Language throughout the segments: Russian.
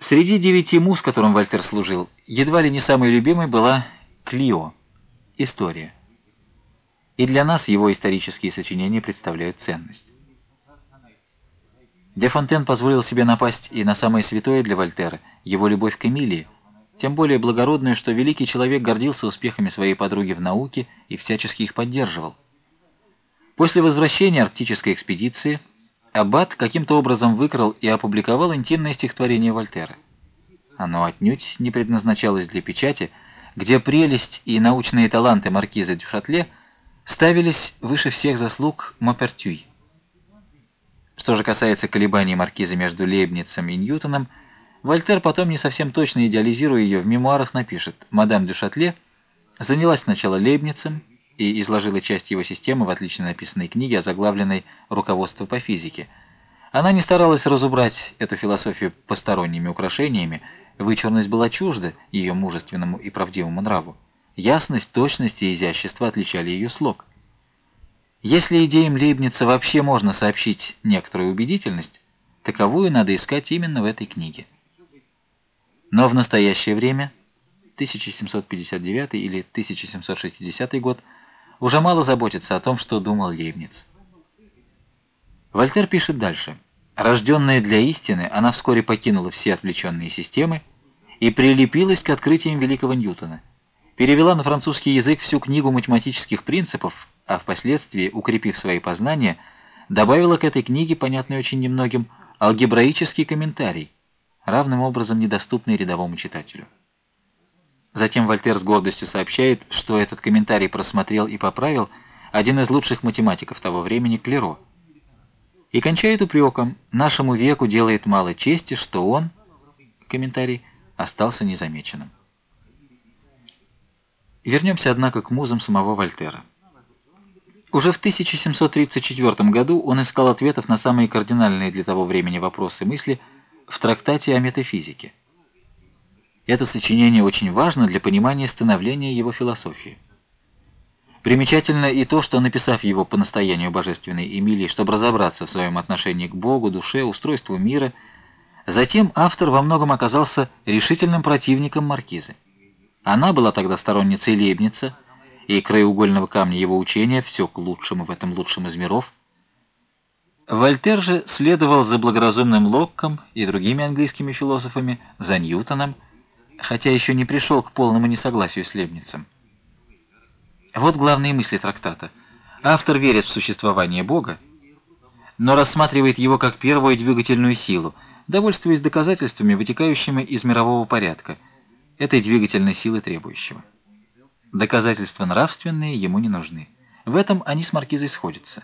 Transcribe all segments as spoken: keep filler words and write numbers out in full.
Среди девяти муз, которым Вольтер служил, едва ли не самой любимой была Клио — история. И для нас его исторические сочинения представляют ценность. Де Фонтен позволил себе напасть и на самое святое для Вольтера — его любовь к Эмилии, тем более благородную, что великий человек гордился успехами своей подруги в науке и всячески их поддерживал. После возвращения арктической экспедиции аббат каким-то образом выкрал и опубликовал интимное стихотворение Вольтера. Оно отнюдь не предназначалось для печати, где прелесть и научные таланты маркиза дю Шатле ставились выше всех заслуг Мопертюй. Что же касается колебаний маркиза между Лейбницем и Ньютоном, Вольтер, потом не совсем точно идеализируя ее, в мемуарах напишет: «Мадам дю Шатле занялась сначала Лейбницем и изложила часть его системы в отлично написанной книге, озаглавленной «Руководство по физике». Она не старалась разубрать эту философию посторонними украшениями, вычурность была чужда ее мужественному и правдивому нраву. Ясность, точность и изящество отличали ее слог. Если идеям Лейбница вообще можно сообщить некоторую убедительность, таковую надо искать именно в этой книге. Но в настоящее время, тысяча семьсот пятьдесят девятый или тысяча семьсот шестидесятый год, уже мало заботится о том, что думал Лейбниц. Вольтер пишет дальше. Рожденная для истины, она вскоре покинула все отвлеченные системы и прилепилась к открытиям великого Ньютона, перевела на французский язык всю книгу математических принципов, а впоследствии, укрепив свои познания, добавила к этой книге, понятный очень немногим, алгебраический комментарий, равным образом недоступный рядовому читателю. Затем Вольтер с гордостью сообщает, что этот комментарий просмотрел и поправил один из лучших математиков того времени, Клеро, и кончает упреком: «Нашему веку делает мало чести, что он, комментарий, остался незамеченным». Вернемся, однако, к музам самого Вольтера. Уже в тысяча семьсот тридцать четвёртом году он искал ответов на самые кардинальные для того времени вопросы мысли в трактате о метафизике. Это сочинение очень важно для понимания становления его философии. Примечательно и то, что, написав его по настоянию божественной Эмилии, чтобы разобраться в своем отношении к Богу, душе, устройству мира, затем автор во многом оказался решительным противником маркизы. Она была тогда сторонницей Лейбница, и краеугольного камня его учения «все к лучшему в этом лучшем из миров». Вольтер же следовал за благоразумным Локком и другими английскими философами, за Ньютоном, хотя еще не пришел к полному несогласию с Лейбницем. Вот главные мысли трактата. Автор верит в существование Бога, но рассматривает его как первую двигательную силу, довольствуясь доказательствами, вытекающими из мирового порядка, этой двигательной силы требующего. Доказательства нравственные ему не нужны. В этом они с маркизой сходятся.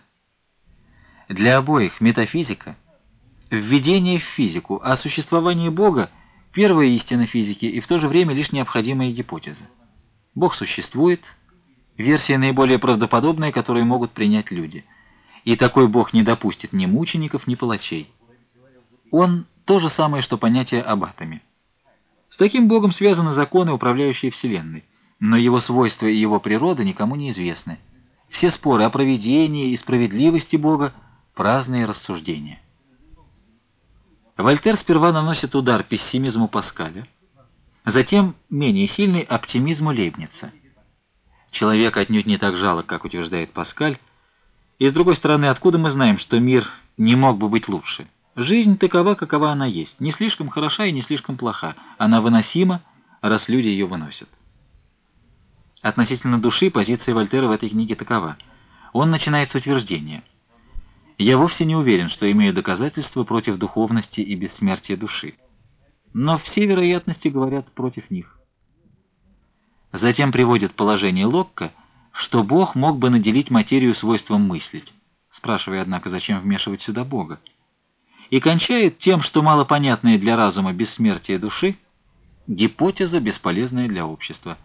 Для обоих метафизика — введение в физику, а существование Бога — первая истина физики и в то же время лишь необходимая гипотеза. Бог существует, версия наиболее правдоподобная, которую могут принять люди. И такой Бог не допустит ни мучеников, ни палачей. Он — то же самое, что понятие об атоме. С таким Богом связаны законы, управляющие Вселенной, но его свойства и его природа никому не известны. Все споры о провидении и справедливости Бога — праздные рассуждения. Вольтер сперва наносит удар пессимизму Паскаля, затем менее сильный оптимизму Лейбница. Человек отнюдь не так жалок, как утверждает Паскаль, и, с другой стороны, откуда мы знаем, что мир не мог бы быть лучше? Жизнь такова, какова она есть, не слишком хороша и не слишком плоха, она выносима, раз люди ее выносят. Относительно души позиция Вольтера в этой книге такова. Он начинает с утверждения: «Я вовсе не уверен, что имею доказательства против духовности и бессмертия души, но все вероятности говорят против них». Затем приводит положение Локка, что Бог мог бы наделить материю свойством мыслить, спрашивая, однако, зачем вмешивать сюда Бога, и кончает тем, что малопонятное для разума бессмертие души — гипотеза, бесполезная для общества.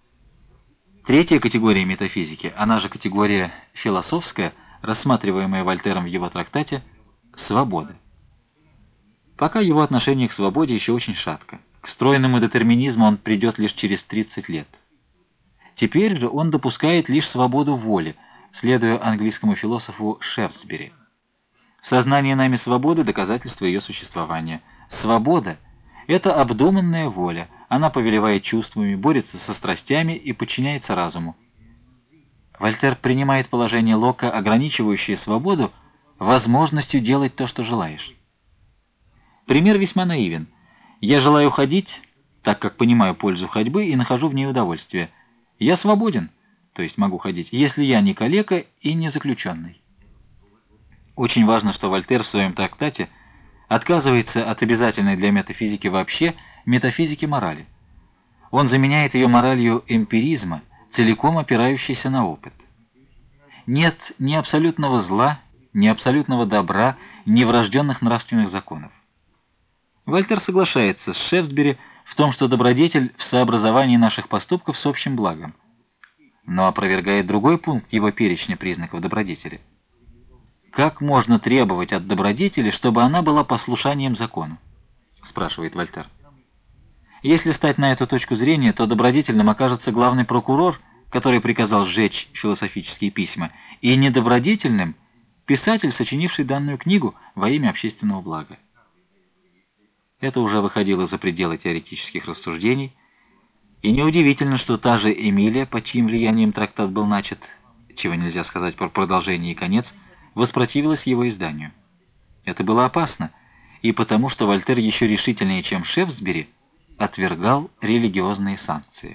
Третья категория метафизики, она же категория философская, рассматриваемая Вольтером в его трактате — свобода. Пока его отношение к свободе еще очень шатко. К стройному детерминизму он придет лишь через тридцать лет. Теперь же он допускает лишь свободу воли, следуя английскому философу Шефсбери. Сознание нами свободы — доказательство ее существования. Свобода Это обдуманная воля, она повелевает чувствами, борется со страстями и подчиняется разуму. Вольтер принимает положение Лока, ограничивающее свободу, возможностью делать то, что желаешь. Пример весьма наивен. Я желаю ходить, так как понимаю пользу ходьбы и нахожу в ней удовольствие. Я свободен, то есть могу ходить, если я не калека и не заключенный. Очень важно, что Вольтер в своем трактате отказывается от обязательной для метафизики вообще метафизики морали. Он заменяет ее моралью эмпиризма, целиком опирающейся на опыт. Нет ни абсолютного зла, ни абсолютного добра, ни врожденных нравственных законов. Вольтер соглашается с Шефсбери в том, что добродетель в сообразовании наших поступков с общим благом, но опровергает другой пункт его перечня признаков добродетели. «Как можно требовать от добродетели, чтобы она была послушанием закону?» — спрашивает Вольтер. Если стать на эту точку зрения, то добродетельным окажется главный прокурор, который приказал сжечь философические письма, и недобродетельным — писатель, сочинивший данную книгу во имя общественного блага. Это уже выходило за пределы теоретических рассуждений, и неудивительно, что та же Эмилия, под чьим влиянием трактат был начат, чего нельзя сказать про продолжение и конец, воспротивилась его изданию. Это было опасно, и потому что Вольтер еще решительнее, чем Шефсбери, отвергал религиозные санкции.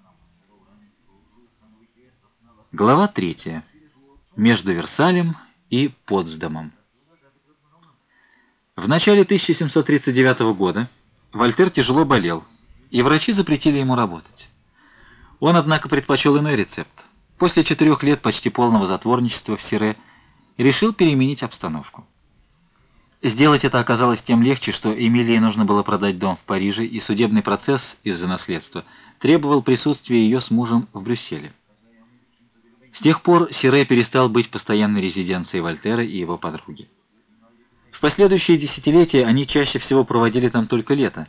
Глава третья. Между Версалем и Потсдамом. В начале тысяча семьсот тридцать девятого года Вольтер тяжело болел, и врачи запретили ему работать. Он, однако, предпочел иной рецепт. После четырех лет почти полного затворничества в Сире решил переменить обстановку. Сделать это оказалось тем легче, что Эмилии нужно было продать дом в Париже, и судебный процесс из-за наследства требовал присутствия ее с мужем в Брюсселе. С тех пор Сире перестал быть постоянной резиденцией Вольтера и его подруги. В последующие десятилетия они чаще всего проводили там только лето.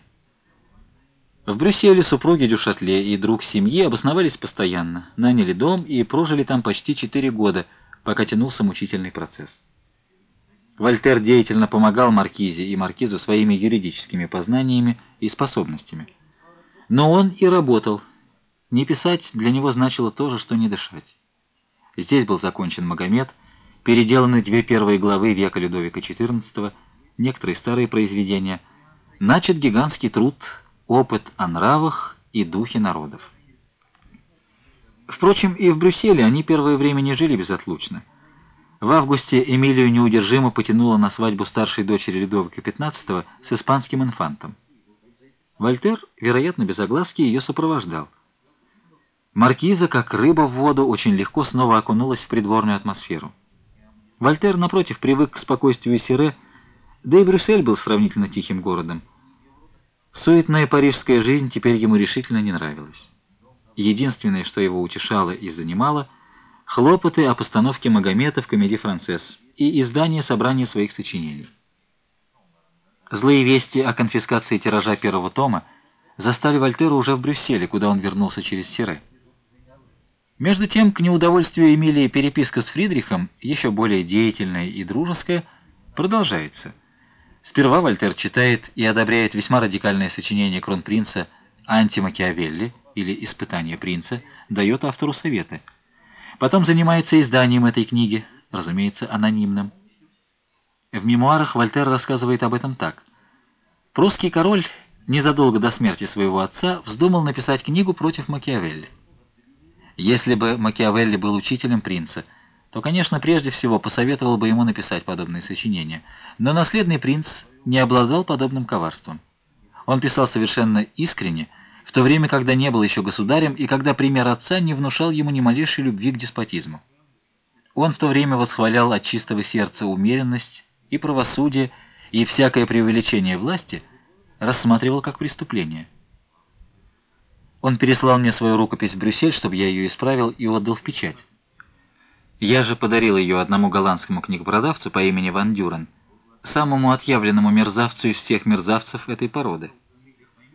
В Брюсселе супруги Дюшатле и друг семьи обосновались постоянно, наняли дом и прожили там почти четыре года, пока тянулся мучительный процесс. Вольтер деятельно помогал маркизе и маркизу своими юридическими познаниями и способностями. Но он и работал. Не писать для него значило то же, что не дышать. Здесь был закончен Магомед, переделаны две первые главы века Людовика четырнадцатого, некоторые старые произведения, начат гигантский труд «Опыт о нравах и духе народов». Впрочем, и в Брюсселе они первое время не жили безотлучно. В августе Эмилию неудержимо потянуло на свадьбу старшей дочери Людовика пятнадцатого с испанским инфантом. Вольтер, вероятно, без огласки, ее сопровождал. Маркиза, как рыба в воду, очень легко снова окунулась в придворную атмосферу. Вольтер, напротив, привык к спокойствию Сире, да и Брюссель был сравнительно тихим городом. Суетная парижская жизнь теперь ему решительно не нравилась. Единственное, что его утешало и занимало — хлопоты о постановке Магомета в Комедии Францесс и издание собрания своих сочинений. Злые вести о конфискации тиража первого тома застали Вольтера уже в Брюсселе, куда он вернулся через Сире. Между тем, к неудовольствию Эмилии переписка с Фридрихом, еще более деятельная и дружеская, продолжается. Сперва Вольтер читает и одобряет весьма радикальное сочинение кронпринца «Анти-Макиавелли» или «Испытание принца», дает автору советы. Потом занимается изданием этой книги, разумеется, анонимным. В мемуарах Вольтер рассказывает об этом так. Прусский король незадолго до смерти своего отца вздумал написать книгу против Макиавелли. Если бы Макиавелли был учителем принца, то, конечно, прежде всего посоветовал бы ему написать подобные сочинения, но наследный принц не обладал подобным коварством. Он писал совершенно искренне, в то время, когда не был еще государем и когда пример отца не внушал ему ни малейшей любви к деспотизму. Он в то время восхвалял от чистого сердца умеренность и правосудие, и всякое преувеличение власти рассматривал как преступление. Он переслал мне свою рукопись в Брюссель, чтобы я ее исправил и отдал в печать. Я же подарил ее одному голландскому книгопродавцу по имени Ван Дюрен, самому отъявленному мерзавцу из всех мерзавцев этой породы.